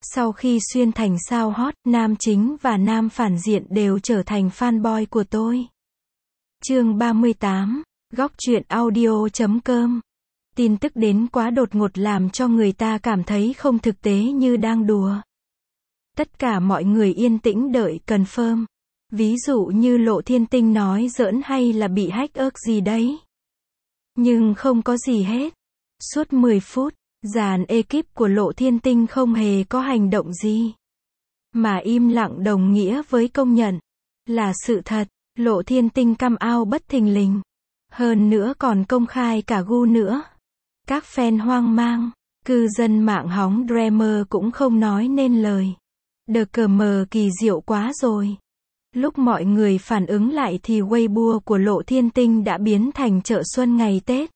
Sau khi xuyên thành sao hot, nam chính và nam phản diện đều trở thành fanboy của tôi. Chương 38, góc truyện audio.com. Tin tức đến quá đột ngột làm cho người ta cảm thấy không thực tế như đang đùa. Tất cả mọi người yên tĩnh đợi confirm. Ví dụ như Lộ Thiên Tinh nói giỡn hay là bị hack gì đấy. Nhưng không có gì hết. Suốt 10 phút, dàn ekip của Lộ Thiên Tinh không hề có hành động gì. Mà im lặng đồng nghĩa với công nhận. Là sự thật, Lộ Thiên Tinh come out bất thình lình. Hơn nữa còn công khai cả gu nữa. Các fan hoang mang, cư dân mạng hóng Dreamer cũng không nói nên lời. Đờ cờ mờ kỳ diệu quá rồi. Lúc mọi người phản ứng lại thì Weibo của Lộ Thiên Tinh đã biến thành chợ xuân ngày Tết.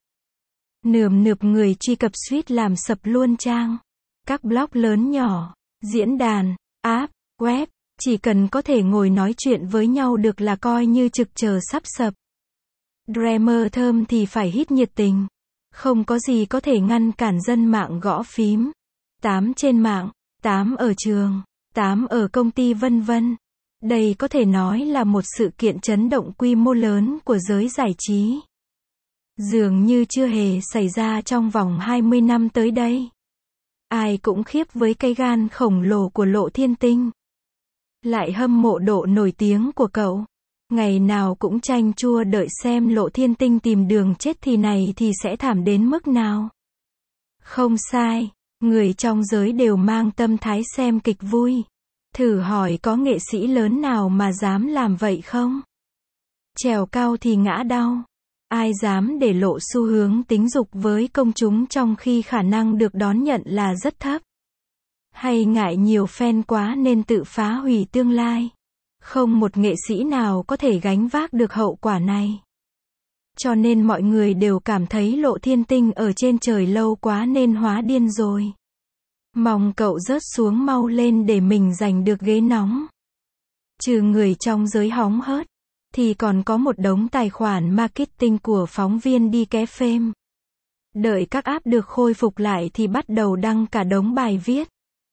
Nườm nượp người truy cập suýt làm sập luôn trang. Các blog lớn nhỏ, diễn đàn, app, web, chỉ cần có thể ngồi nói chuyện với nhau được là coi như trực chờ sắp sập. Dreamer thơm thì phải hít nhiệt tình. Không có gì có thể ngăn cản dân mạng gõ phím. 8 trên mạng, 8 ở trường, 8 ở công ty vân vân. Đây có thể nói là một sự kiện chấn động quy mô lớn của giới giải trí. Dường như chưa hề xảy ra trong vòng 20 năm tới đây. Ai cũng khiếp với cái gan khổng lồ của Lộ Thiên Tinh. Lại hâm mộ độ nổi tiếng của cậu. Ngày nào cũng chanh chua đợi xem Lộ Thiên Tinh tìm đường chết thì này thì sẽ thảm đến mức nào. Không sai, người trong giới đều mang tâm thái xem kịch vui. Thử hỏi có nghệ sĩ lớn nào mà dám làm vậy không? Trèo cao thì ngã đau. Ai dám để lộ xu hướng tính dục với công chúng trong khi khả năng được đón nhận là rất thấp? Hay ngại nhiều fan quá nên tự phá hủy tương lai? Không một nghệ sĩ nào có thể gánh vác được hậu quả này. Cho nên mọi người đều cảm thấy Lộ Thiên Tinh ở trên trời lâu quá nên hóa điên rồi. Mong cậu rớt xuống mau lên để mình giành được ghế nóng. Trừ người trong giới hóng hớt, thì còn có một đống tài khoản marketing của phóng viên đi ké phêm. Đợi các app được khôi phục lại thì bắt đầu đăng cả đống bài viết.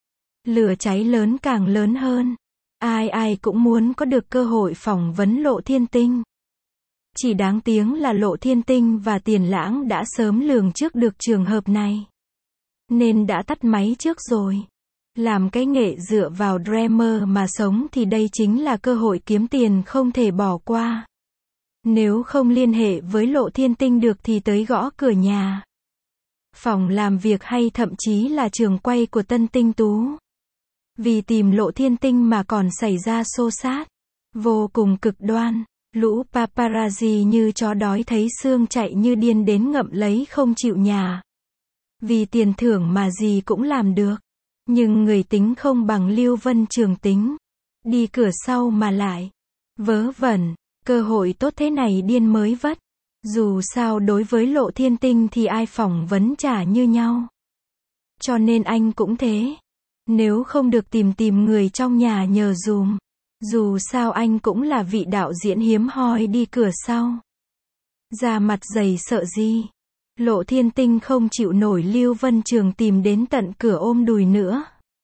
Lửa cháy lớn càng lớn hơn. Ai ai cũng muốn có được cơ hội phỏng vấn Lộ Thiên Tinh. Chỉ đáng tiếng là Lộ Thiên Tinh và Tiền Lãng đã sớm lường trước được trường hợp này. Nên đã tắt máy trước rồi. Làm cái nghệ dựa vào Dreamer mà sống thì đây chính là cơ hội kiếm tiền không thể bỏ qua. Nếu không liên hệ với Lộ Thiên Tinh được thì tới gõ cửa nhà, phòng làm việc hay thậm chí là trường quay của Tân Tinh Tú. Vì tìm Lộ Thiên Tinh mà còn xảy ra xô xát. Vô cùng cực đoan. Lũ paparazzi như chó đói thấy xương chạy như điên đến ngậm lấy không chịu nhả. Vì tiền thưởng mà gì cũng làm được. Nhưng người tính không bằng Lưu Vân Trường tính. Đi cửa sau mà lại. Vớ vẩn. Cơ hội tốt thế này điên mới vất. Dù sao đối với Lộ Thiên Tinh thì ai phỏng vấn chả như nhau. Cho nên anh cũng thế. Nếu không được tìm người trong nhà nhờ dùm. Dù sao anh cũng là vị đạo diễn hiếm hoi đi cửa sau. Da mặt dày sợ gì. Lộ Thiên Tinh không chịu nổi Lưu Vân Trường tìm đến tận cửa ôm đùi nữa.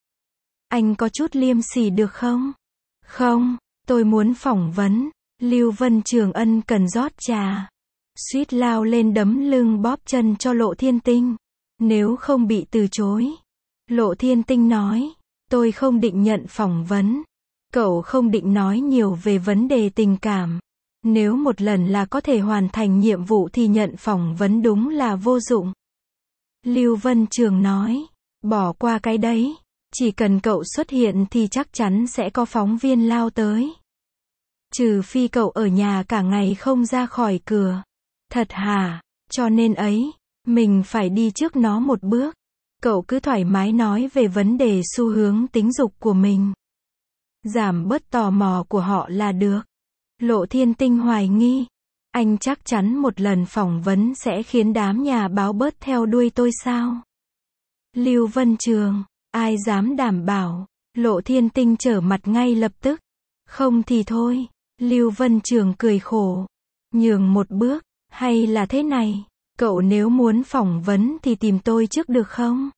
Anh có chút liêm sỉ được không? Không, tôi muốn phỏng vấn. Lưu Vân Trường ân cần rót trà. Suýt lao lên đấm lưng bóp chân cho Lộ Thiên Tinh. Nếu không bị từ chối. Lộ Thiên Tinh nói, tôi không định nhận phỏng vấn. Cậu không định nói nhiều về vấn đề tình cảm. Nếu một lần là có thể hoàn thành nhiệm vụ thì nhận phỏng vấn đúng là vô dụng. Lưu Vân Trường nói, bỏ qua cái đấy. Chỉ cần cậu xuất hiện thì chắc chắn sẽ có phóng viên lao tới. Trừ phi cậu ở nhà cả ngày không ra khỏi cửa. Thật hả? Cho nên ấy, mình phải đi trước nó một bước. Cậu cứ thoải mái nói về vấn đề xu hướng tính dục của mình. Giảm bớt tò mò của họ là được. Lộ Thiên Tinh hoài nghi. Anh chắc chắn một lần phỏng vấn sẽ khiến đám nhà báo bớt theo đuôi tôi sao? Lưu Vân Trường, ai dám đảm bảo? Lộ Thiên Tinh trở mặt ngay lập tức. Không thì thôi. Lưu Vân Trường cười khổ. Nhường một bước, hay là thế này? Cậu nếu muốn phỏng vấn thì tìm tôi trước được không?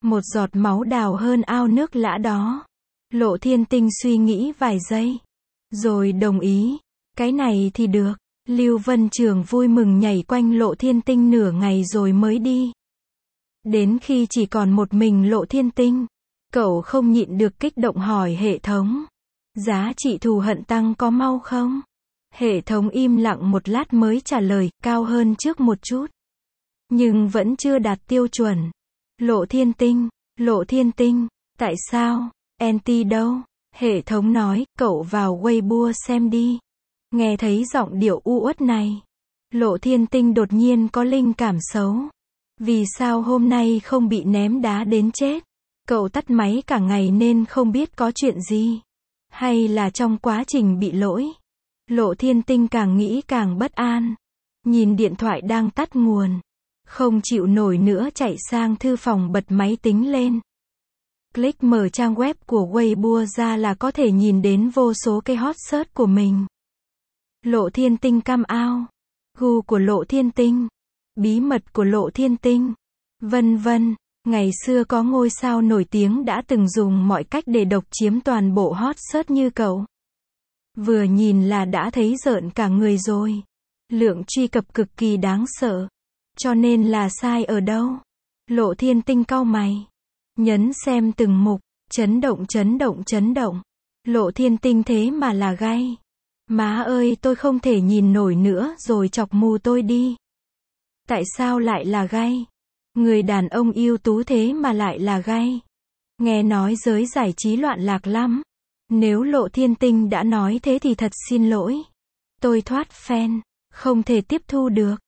Một giọt máu đào hơn ao nước lã đó. Lộ Thiên Tinh suy nghĩ vài giây. Rồi đồng ý. Cái này thì được. Lưu Vân Trường vui mừng nhảy quanh Lộ Thiên Tinh nửa ngày rồi mới đi. Đến khi chỉ còn một mình Lộ Thiên Tinh, cậu không nhịn được kích động hỏi hệ thống. Giá trị thù hận tăng có mau không? Hệ thống im lặng một lát mới trả lời, cao hơn trước một chút. Nhưng vẫn chưa đạt tiêu chuẩn. Lộ Thiên Tinh, tại sao? NT đâu? Hệ thống nói, cậu vào Weibo xem đi. Nghe thấy giọng điệu u uất này, Lộ Thiên Tinh đột nhiên có linh cảm xấu. Vì sao hôm nay không bị ném đá đến chết? Cậu tắt máy cả ngày nên không biết có chuyện gì. Hay là trong quá trình bị lỗi? Lộ Thiên Tinh càng nghĩ càng bất an. Nhìn điện thoại đang tắt nguồn. Không chịu nổi nữa chạy sang thư phòng bật máy tính lên. Click mở trang web của Weibo ra là có thể nhìn đến vô số cái hot search của mình. Lộ Thiên Tinh cam ao. Gu của Lộ Thiên Tinh. Bí mật của Lộ Thiên Tinh. Vân vân. Ngày xưa có ngôi sao nổi tiếng đã từng dùng mọi cách để độc chiếm toàn bộ hot search như cậu. Vừa nhìn là đã thấy rợn cả người rồi. Lượng truy cập cực kỳ đáng sợ. Cho nên là sai ở đâu? Lộ Thiên Tinh cau mày. Nhấn xem từng mục. Chấn động. Lộ Thiên Tinh thế mà là gay. Má ơi, tôi không thể nhìn nổi nữa rồi, chọc mù tôi đi. Tại sao lại là gay? Người đàn ông ưu tú thế mà lại là gay. Nghe nói giới giải trí loạn lạc lắm. Nếu Lộ Thiên Tinh đã nói thế thì thật xin lỗi. Tôi thoát fan, không thể tiếp thu được.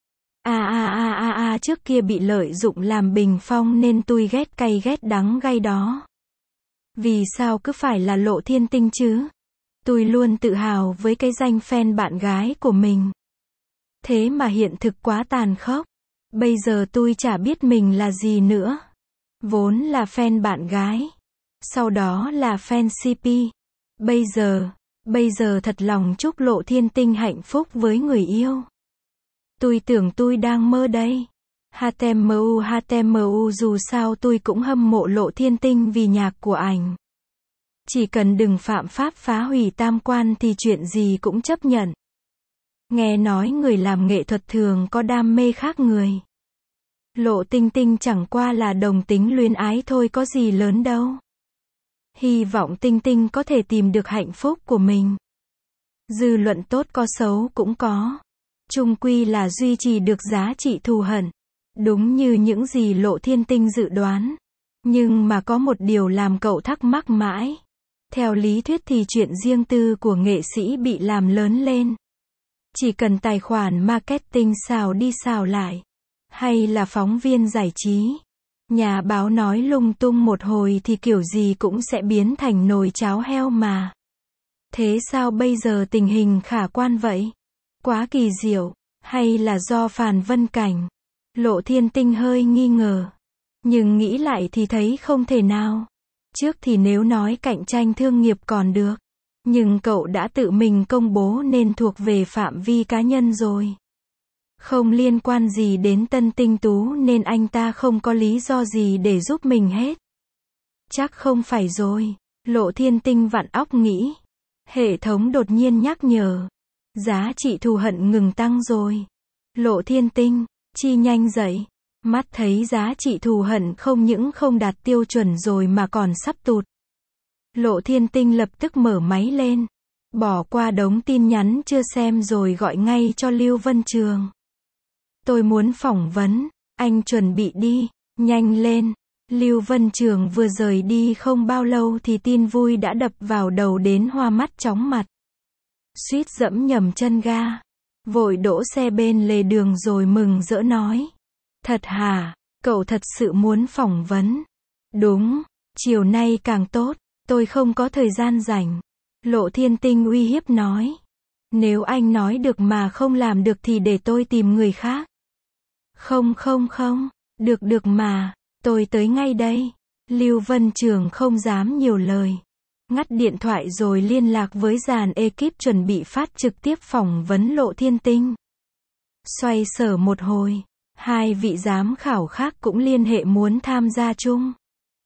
Trước kia bị lợi dụng làm bình phong nên tôi ghét cay ghét đắng gay đó. Vì sao cứ phải là Lộ Thiên Tinh chứ? Tôi luôn tự hào với cái danh fan bạn gái của mình. Thế mà hiện thực quá tàn khốc. Bây giờ tôi chả biết mình là gì nữa. Vốn là fan bạn gái. Sau đó là fan CP. Bây giờ thật lòng chúc Lộ Thiên Tinh hạnh phúc với người yêu. Tôi tưởng tôi đang mơ đây. HTMU dù sao tôi cũng hâm mộ Lộ Thiên Tinh vì nhạc của ảnh. Chỉ cần đừng phạm pháp phá hủy tam quan thì chuyện gì cũng chấp nhận. Nghe nói người làm nghệ thuật thường có đam mê khác người. Lộ Tinh Tinh chẳng qua là đồng tính luyến ái thôi, có gì lớn đâu. Hy vọng Tinh Tinh có thể tìm được hạnh phúc của mình. Dư luận tốt có xấu cũng có. Chung quy là duy trì được giá trị thù hận. Đúng như những gì Lộ Thiên Tinh dự đoán. Nhưng mà có một điều làm cậu thắc mắc mãi. Theo lý thuyết thì chuyện riêng tư của nghệ sĩ bị làm lớn lên. Chỉ cần tài khoản marketing xào đi xào lại. Hay là phóng viên giải trí. Nhà báo nói lung tung một hồi thì kiểu gì cũng sẽ biến thành nồi cháo heo mà. Thế sao bây giờ tình hình khả quan vậy? Quá kỳ diệu. Hay là do Phàn Vân Cảnh? Lộ Thiên Tinh hơi nghi ngờ. Nhưng nghĩ lại thì thấy không thể nào. Trước thì nếu nói cạnh tranh thương nghiệp còn được. Nhưng cậu đã tự mình công bố nên thuộc về phạm vi cá nhân rồi. Không liên quan gì đến Tân Tinh Tú nên anh ta không có lý do gì để giúp mình hết. Chắc không phải rồi. Lộ Thiên Tinh vặn óc nghĩ. Hệ thống đột nhiên nhắc nhở. Giá trị thù hận ngừng tăng rồi. Lộ Thiên Tinh, chi nhanh dậy. Mắt thấy giá trị thù hận không những không đạt tiêu chuẩn rồi mà còn sắp tụt. Lộ Thiên Tinh lập tức mở máy lên. Bỏ qua đống tin nhắn chưa xem rồi gọi ngay cho Lưu Vân Trường. Tôi muốn phỏng vấn, anh chuẩn bị đi, nhanh lên. Lưu Vân Trường vừa rời đi không bao lâu thì tin vui đã đập vào đầu đến hoa mắt chóng mặt. Suýt dẫm nhầm chân ga. Vội đỗ xe bên lề đường rồi mừng rỡ nói. Thật hả? Cậu thật sự muốn phỏng vấn? Đúng, chiều nay càng tốt, tôi không có thời gian rảnh. Lộ Thiên Tinh uy hiếp nói. Nếu anh nói được mà không làm được thì để tôi tìm người khác. Không, được mà, tôi tới ngay đây. Lưu Vân Trường không dám nhiều lời. Ngắt điện thoại rồi liên lạc với dàn ekip chuẩn bị phát trực tiếp phỏng vấn Lộ Thiên Tinh. Xoay sở một hồi, hai vị giám khảo khác cũng liên hệ muốn tham gia chung.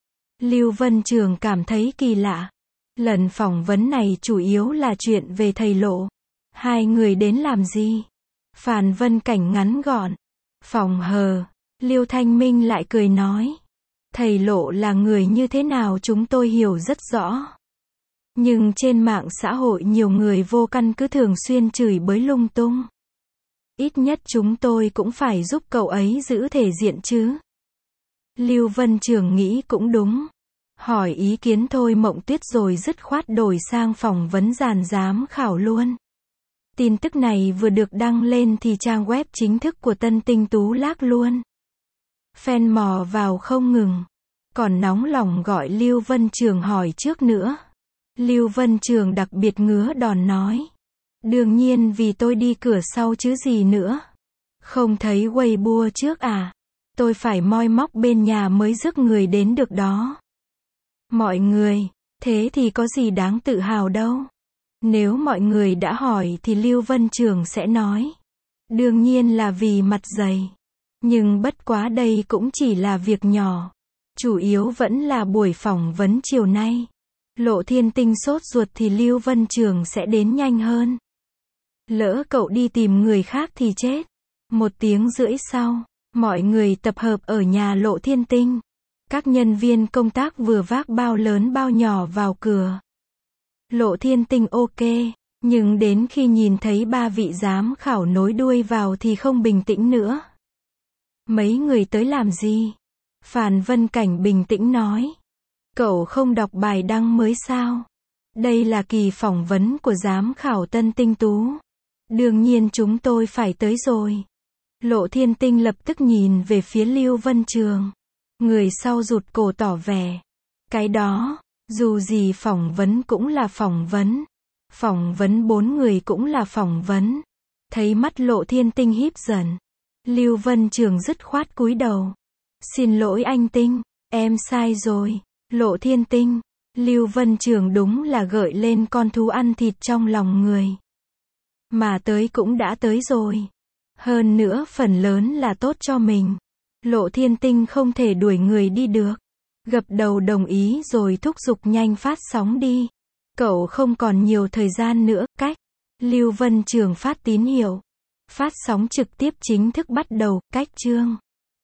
Lưu Vân Trường cảm thấy kỳ lạ. Lần phỏng vấn này chủ yếu là chuyện về thầy Lộ. Hai người đến làm gì? Phan Vân Cảnh ngắn gọn. Phòng hờ. Lưu Thanh Minh lại cười nói. Thầy Lộ là người như thế nào chúng tôi hiểu rất rõ. Nhưng trên mạng xã hội nhiều người vô căn cứ thường xuyên chửi bới lung tung. Ít nhất chúng tôi cũng phải giúp cậu ấy giữ thể diện chứ. Lưu Vân Trường nghĩ cũng đúng. Hỏi ý kiến Thôi Mộng Tuyết rồi dứt khoát đổi sang phỏng vấn dàn giám khảo luôn. Tin tức này vừa được đăng lên thì trang web chính thức của Tân Tinh Tú lác luôn. Fan mò vào không ngừng. Còn nóng lòng gọi Lưu Vân Trường hỏi trước nữa. Lưu Vân Trường đặc biệt ngứa đòn nói. Đương nhiên vì tôi đi cửa sau chứ gì nữa. Không thấy Weibo trước à? Tôi phải moi móc bên nhà mới rước người đến được đó. Mọi người, thế thì có gì đáng tự hào đâu. Nếu mọi người đã hỏi thì Lưu Vân Trường sẽ nói. Đương nhiên là vì mặt dày. Nhưng bất quá đây cũng chỉ là việc nhỏ. Chủ yếu vẫn là buổi phỏng vấn chiều nay. Lộ Thiên Tinh sốt ruột thì Lưu Vân Trường sẽ đến nhanh hơn. Lỡ cậu đi tìm người khác thì chết. 1 tiếng rưỡi sau, mọi người tập hợp ở nhà Lộ Thiên Tinh. Các nhân viên công tác vừa vác bao lớn bao nhỏ vào cửa. Lộ Thiên Tinh ok, nhưng đến khi nhìn thấy 3 vị giám khảo nối đuôi vào thì không bình tĩnh nữa. Mấy người tới làm gì? Phan Vân Cảnh bình tĩnh nói. Cậu không đọc bài đăng mới sao? Đây là kỳ phỏng vấn của giám khảo Tân Tinh Tú. Đương nhiên chúng tôi phải tới rồi. Lộ Thiên Tinh lập tức nhìn về phía Lưu Vân Trường. Người sau rụt cổ tỏ vẻ. Cái đó, dù gì phỏng vấn cũng là phỏng vấn. Phỏng vấn 4 người cũng là phỏng vấn. Thấy mắt Lộ Thiên Tinh híp dần. Lưu Vân Trường dứt khoát cúi đầu. Xin lỗi anh Tinh, em sai rồi. Lộ Thiên Tinh, Lưu Vân Trường đúng là gợi lên con thú ăn thịt trong lòng người. Mà tới cũng đã tới rồi. Hơn nữa phần lớn là tốt cho mình. Lộ Thiên Tinh không thể đuổi người đi được. Gật đầu đồng ý rồi thúc giục nhanh phát sóng đi. Cậu không còn nhiều thời gian nữa. Cách. Lưu Vân Trường phát tín hiệu. Phát sóng trực tiếp chính thức bắt đầu. Cách chương.